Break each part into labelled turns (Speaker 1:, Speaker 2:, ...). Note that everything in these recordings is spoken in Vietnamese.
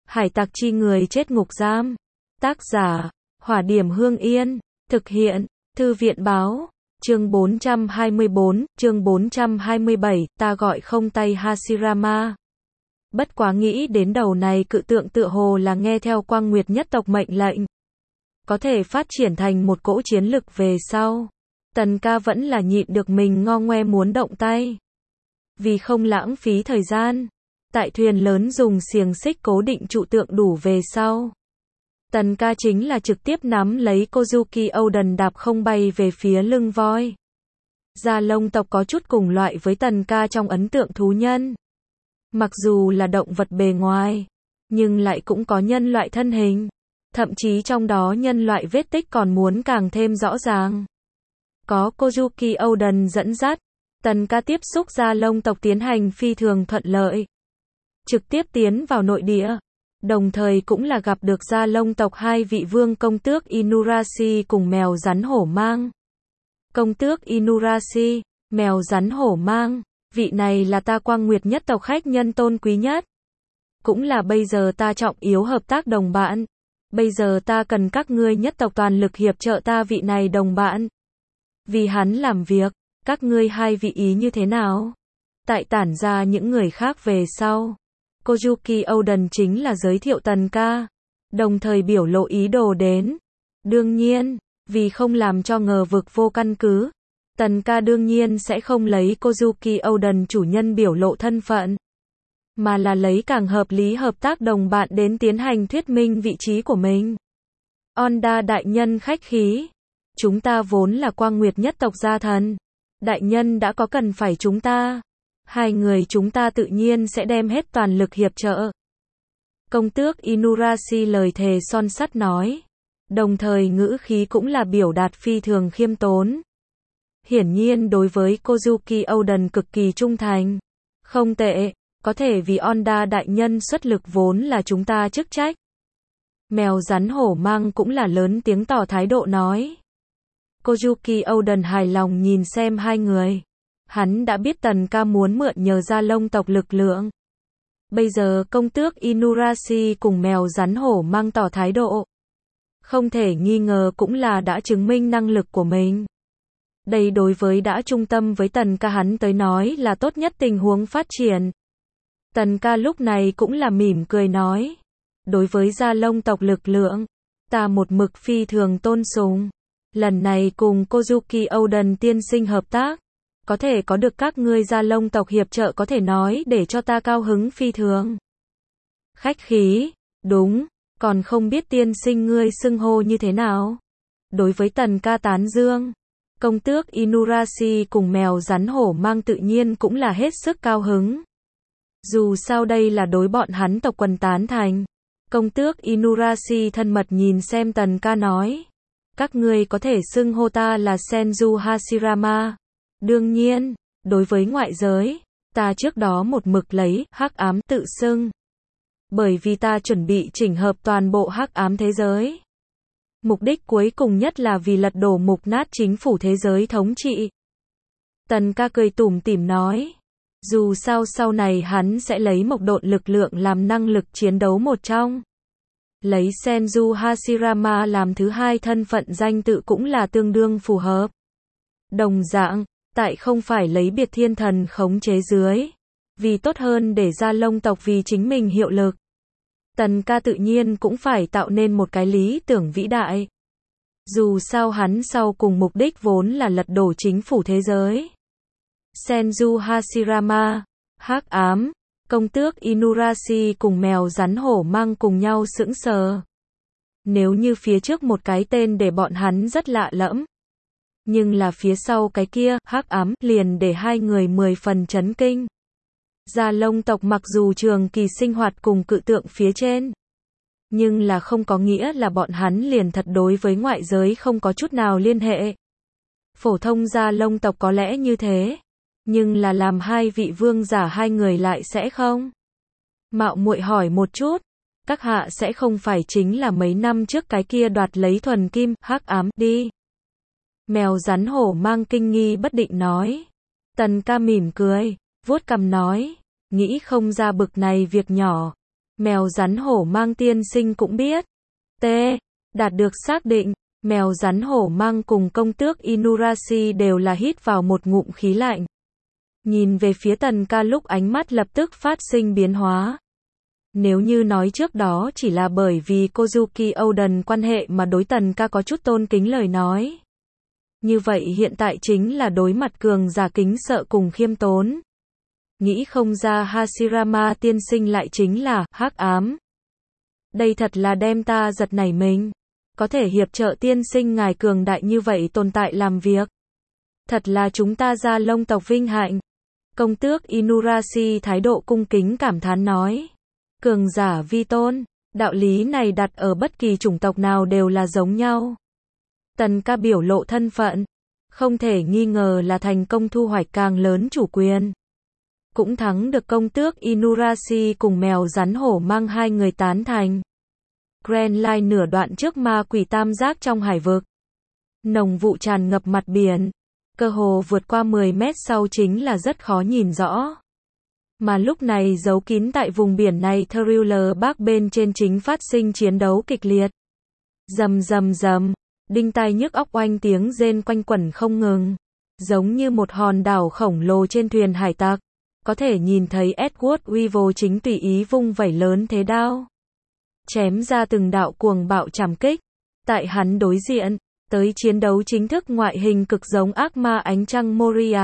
Speaker 1: Hải tặc chi người chết ngục giam. Tác giả, Hỏa Điểm Hương Yên. Thực hiện, Thư viện báo. Chương 424, chương 427, ta gọi không tay Hashirama. Bất quá nghĩ đến đầu này cự tượng tựa hồ là nghe theo Quang Nguyệt nhất tộc mệnh lệnh. Có thể phát triển thành một cỗ chiến lực về sau. Tần ca vẫn là nhịn được mình ngo ngoe muốn động tay. Vì không lãng phí thời gian, tại thuyền lớn dùng xiềng xích cố định trụ tượng đủ về sau. Tần ca chính là trực tiếp nắm lấy Kozuki Oden đạp không bay về phía lưng voi. Da lông tộc có chút cùng loại với tần ca trong ấn tượng thú nhân. Mặc dù là động vật bề ngoài, nhưng lại cũng có nhân loại thân hình. Thậm chí trong đó nhân loại vết tích còn muốn càng thêm rõ ràng. Có Kozuki Oden dẫn dắt, tần ca tiếp xúc da lông tộc tiến hành phi thường thuận lợi. Trực tiếp tiến vào nội địa. Đồng thời cũng là gặp được da lông tộc hai vị vương công tước Inurashi cùng mèo rắn hổ mang. Công tước Inurashi, mèo rắn hổ mang, vị này là ta Quang Nguyệt nhất tộc khách nhân tôn quý nhất. Cũng là bây giờ ta trọng yếu hợp tác đồng bạn. Bây giờ ta cần các ngươi nhất tộc toàn lực hiệp trợ ta vị này đồng bạn. Vì hắn làm việc, các ngươi hai vị ý như thế nào? Tại tản ra những người khác về sau. Kozuki Oden chính là giới thiệu tần ca, đồng thời biểu lộ ý đồ đến. Đương nhiên, vì không làm cho ngờ vực vô căn cứ, tần ca đương nhiên sẽ không lấy Kozuki Oden chủ nhân biểu lộ thân phận, mà là lấy càng hợp lý hợp tác đồng bạn đến tiến hành thuyết minh vị trí của mình. Onda đại nhân khách khí, chúng ta vốn là Quang Nguyệt nhất tộc gia thần, đại nhân đã có cần phải chúng ta. Hai người chúng ta tự nhiên sẽ đem hết toàn lực hiệp trợ. Công tước Inurashi lời thề son sắt nói. Đồng thời ngữ khí cũng là biểu đạt phi thường khiêm tốn. Hiển nhiên đối với Kozuki Oden cực kỳ trung thành. Không tệ, có thể vì Onda đại nhân xuất lực vốn là chúng ta chức trách. Mèo rắn hổ mang cũng là lớn tiếng tỏ thái độ nói. Kozuki Oden hài lòng nhìn xem hai người. Hắn đã biết tần ca muốn mượn nhờ da lông tộc lực lượng. Bây giờ công tước Inurashi cùng mèo rắn hổ mang tỏ thái độ. Không thể nghi ngờ cũng là đã chứng minh năng lực của mình. Đây đối với đã trung tâm với tần ca hắn tới nói là tốt nhất tình huống phát triển. Tần ca lúc này cũng là mỉm cười nói. Đối với da lông tộc lực lượng, ta một mực phi thường tôn sùng. Lần này cùng Kozuki Oden tiên sinh hợp tác. Có thể có được các ngươi da lông tộc hiệp trợ có thể nói để cho ta cao hứng phi thường. Khách khí, đúng, còn không biết tiên sinh ngươi xưng hô như thế nào. Đối với tần ca tán dương, công tước Inurashi cùng mèo rắn hổ mang tự nhiên cũng là hết sức cao hứng. Dù sao đây là đối bọn hắn tộc quần tán thành. Công tước Inurashi thân mật nhìn xem tần ca nói. Các ngươi có thể xưng hô ta là Senju Hashirama. Đương nhiên, đối với ngoại giới, ta trước đó một mực lấy hắc ám tự xưng. Bởi vì ta chuẩn bị chỉnh hợp toàn bộ hắc ám thế giới. Mục đích cuối cùng nhất là vì lật đổ mục nát chính phủ thế giới thống trị. Tần ca cười tủm tỉm nói. Dù sao sau này hắn sẽ lấy một độn lực lượng làm năng lực chiến đấu một trong. Lấy Senju Hashirama làm thứ hai thân phận danh tự cũng là tương đương phù hợp. Đồng dạng, tại không phải lấy biệt thiên thần khống chế dưới. Vì tốt hơn để ra lông tộc vì chính mình hiệu lực. Tần ca tự nhiên cũng phải tạo nên một cái lý tưởng vĩ đại. Dù sao hắn sau cùng mục đích vốn là lật đổ chính phủ thế giới. Senju Hashirama, hắc ám, công tước Inurashi cùng mèo rắn hổ mang cùng nhau sững sờ. Nếu như phía trước một cái tên để bọn hắn rất lạ lẫm. Nhưng là phía sau cái kia, hắc ám, liền để hai người 10 phần chấn kinh. Da lông tộc mặc dù trường kỳ sinh hoạt cùng cự tượng phía trên. Nhưng là không có nghĩa là bọn hắn liền thật đối với ngoại giới không có chút nào liên hệ. Phổ thông da lông tộc có lẽ như thế. Nhưng là làm hai vị vương giả hai người lại sẽ không. Mạo muội hỏi một chút. Các hạ sẽ không phải chính là mấy năm trước cái kia đoạt lấy thuần kim, hắc ám, đi. Mèo rắn hổ mang kinh nghi bất định nói. Tần ca mỉm cười, vuốt cằm nói. Nghĩ không ra bực này việc nhỏ. Mèo rắn hổ mang tiên sinh cũng biết. T. Đạt được xác định, mèo rắn hổ mang cùng công tước Inurashi đều là hít vào một ngụm khí lạnh. Nhìn về phía Tần Ca lúc ánh mắt lập tức phát sinh biến hóa. Nếu như nói trước đó chỉ là bởi vì Kozuki Oden quan hệ mà đối Tần Ca có chút tôn kính lời nói. Như vậy hiện tại chính là đối mặt cường giả kính sợ cùng khiêm tốn. Nghĩ không ra Hashirama tiên sinh lại chính là hắc ám. Đây thật là đem ta giật nảy mình. Có thể hiệp trợ tiên sinh ngài cường đại như vậy tồn tại làm việc. Thật là chúng ta gia Long tộc vinh hạnh. Công tước Inurashi thái độ cung kính cảm thán nói. Cường giả vi tôn, đạo lý này đặt ở bất kỳ chủng tộc nào đều là giống nhau. Tần Ca biểu lộ thân phận, không thể nghi ngờ là thành công thu hoạch càng lớn chủ quyền. Cũng thắng được công tước Inurashi cùng mèo rắn hổ mang hai người tán thành. Grand Line nửa đoạn trước ma quỷ tam giác trong hải vực. Nồng vụ tràn ngập mặt biển. Cơ hồ vượt qua 10 mét sau chính là rất khó nhìn rõ. Mà lúc này giấu kín tại vùng biển này Thriller Park bên trên chính phát sinh chiến đấu kịch liệt. Rầm rầm rầm, đinh tai nhức óc oanh tiếng rên quanh quẩn không ngừng. Giống như một hòn đảo khổng lồ trên thuyền hải tặc. Có thể nhìn thấy Edward Weevil chính tùy ý vung vẩy lớn thế đao. Chém ra từng đạo cuồng bạo trảm kích. Tại hắn đối diện, tới chiến đấu chính thức ngoại hình cực giống ác ma ánh trăng Moria.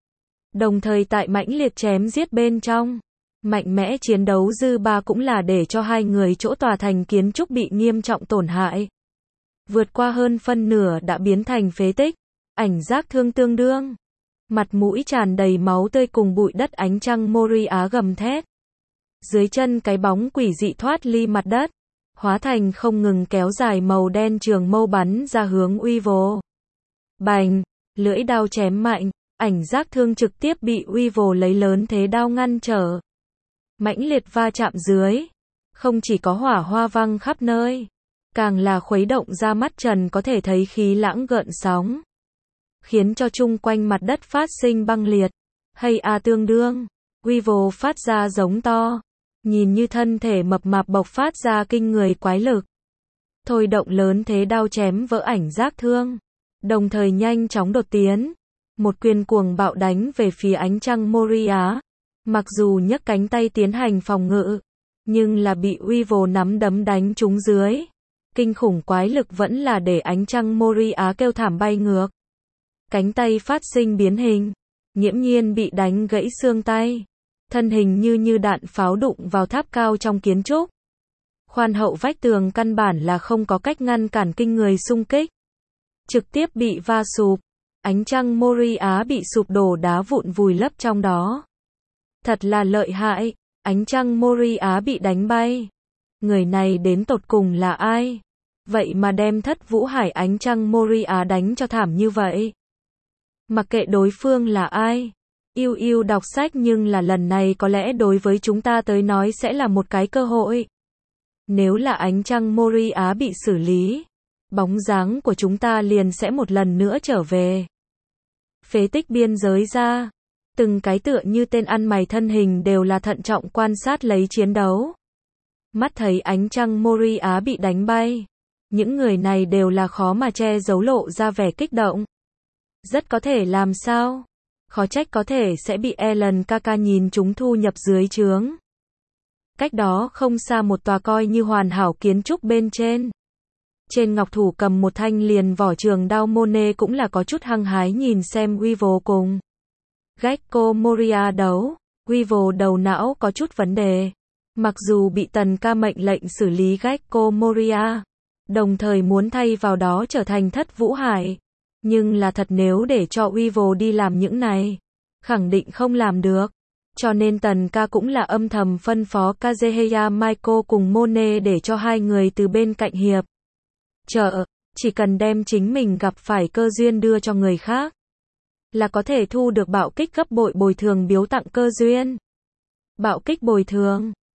Speaker 1: Đồng thời tại mãnh liệt chém giết bên trong, mạnh mẽ chiến đấu dư ba cũng là để cho hai người chỗ tòa thành kiến trúc bị nghiêm trọng tổn hại. Vượt qua hơn phân nửa đã biến thành phế tích, ảnh giác thương tương đương. Mặt mũi tràn đầy máu tươi cùng bụi đất ánh trăng Moria gầm thét. Dưới chân cái bóng quỷ dị thoát ly mặt đất, hóa thành không ngừng kéo dài màu đen trường mâu bắn ra hướng Weevil. Bành, lưỡi đao chém mạnh, ảnh giác thương trực tiếp bị Weevil lấy lớn thế đao ngăn trở. Mãnh liệt va chạm dưới, không chỉ có hỏa hoa văng khắp nơi, càng là khuấy động ra mắt trần có thể thấy khí lãng gợn sóng, khiến cho chung quanh mặt đất phát sinh băng liệt. Hay tương đương, Weevil phát ra giống to, nhìn như thân thể mập mạp bộc phát ra kinh người quái lực. Thôi động lớn thế đao chém vỡ ảnh giác thương, đồng thời nhanh chóng đột tiến. Một quyền cuồng bạo đánh về phía ánh trăng Moria. Mặc dù nhấc cánh tay tiến hành phòng ngự, nhưng là bị Weevil nắm đấm đánh trúng dưới. Kinh khủng quái lực vẫn là để ánh trăng Moria kêu thảm bay ngược. Cánh tay phát sinh biến hình, nghiễm nhiên bị đánh gãy xương tay. Thân hình như đạn pháo đụng vào tháp cao trong kiến trúc. Khoan hậu vách tường căn bản là không có cách ngăn cản kinh người xung kích. Trực tiếp bị va sụp. Ánh trăng Moria bị sụp đổ đá vụn vùi lấp trong đó. Thật là lợi hại, ánh trăng Moria bị đánh bay. Người này đến tột cùng là ai? Vậy mà đem Thất Vũ Hải ánh trăng Moria đánh cho thảm như vậy. Mặc kệ đối phương là ai. Yêu đọc sách nhưng là lần này có lẽ đối với chúng ta tới nói sẽ là một cái cơ hội. Nếu là ánh trăng Moria bị xử lý, bóng dáng của chúng ta liền sẽ một lần nữa trở về. Phế tích biên giới ra, từng cái tựa như tên ăn mày thân hình đều là thận trọng quan sát lấy chiến đấu. Mắt thấy ánh trăng Moria bị đánh bay, những người này đều là khó mà che giấu lộ ra vẻ kích động. Rất có thể làm sao? Khó trách có thể sẽ bị Ellen Kaka nhìn chúng thu nhập dưới trướng. Cách đó không xa một tòa coi như hoàn hảo kiến trúc bên trên. Trên ngọc thủ cầm một thanh liền vỏ trường đao Mone cũng là có chút hăng hái nhìn xem Weevil cùng Gecko Moria đấu. Weevil đầu não có chút vấn đề. Mặc dù bị Tần Ca mệnh lệnh xử lý Gecko Moria, đồng thời muốn thay vào đó trở thành Thất Vũ Hải. Nhưng là thật nếu để cho Weevil đi làm những này, khẳng định không làm được. Cho nên Tần Ca cũng là âm thầm phân phó Kazuhaya Michael cùng Mone để cho hai người từ bên cạnh hiệp trợ, chỉ cần đem chính mình gặp phải cơ duyên đưa cho người khác, là có thể thu được bạo kích gấp bội bồi thường biếu tặng cơ duyên. Bạo kích bồi thường,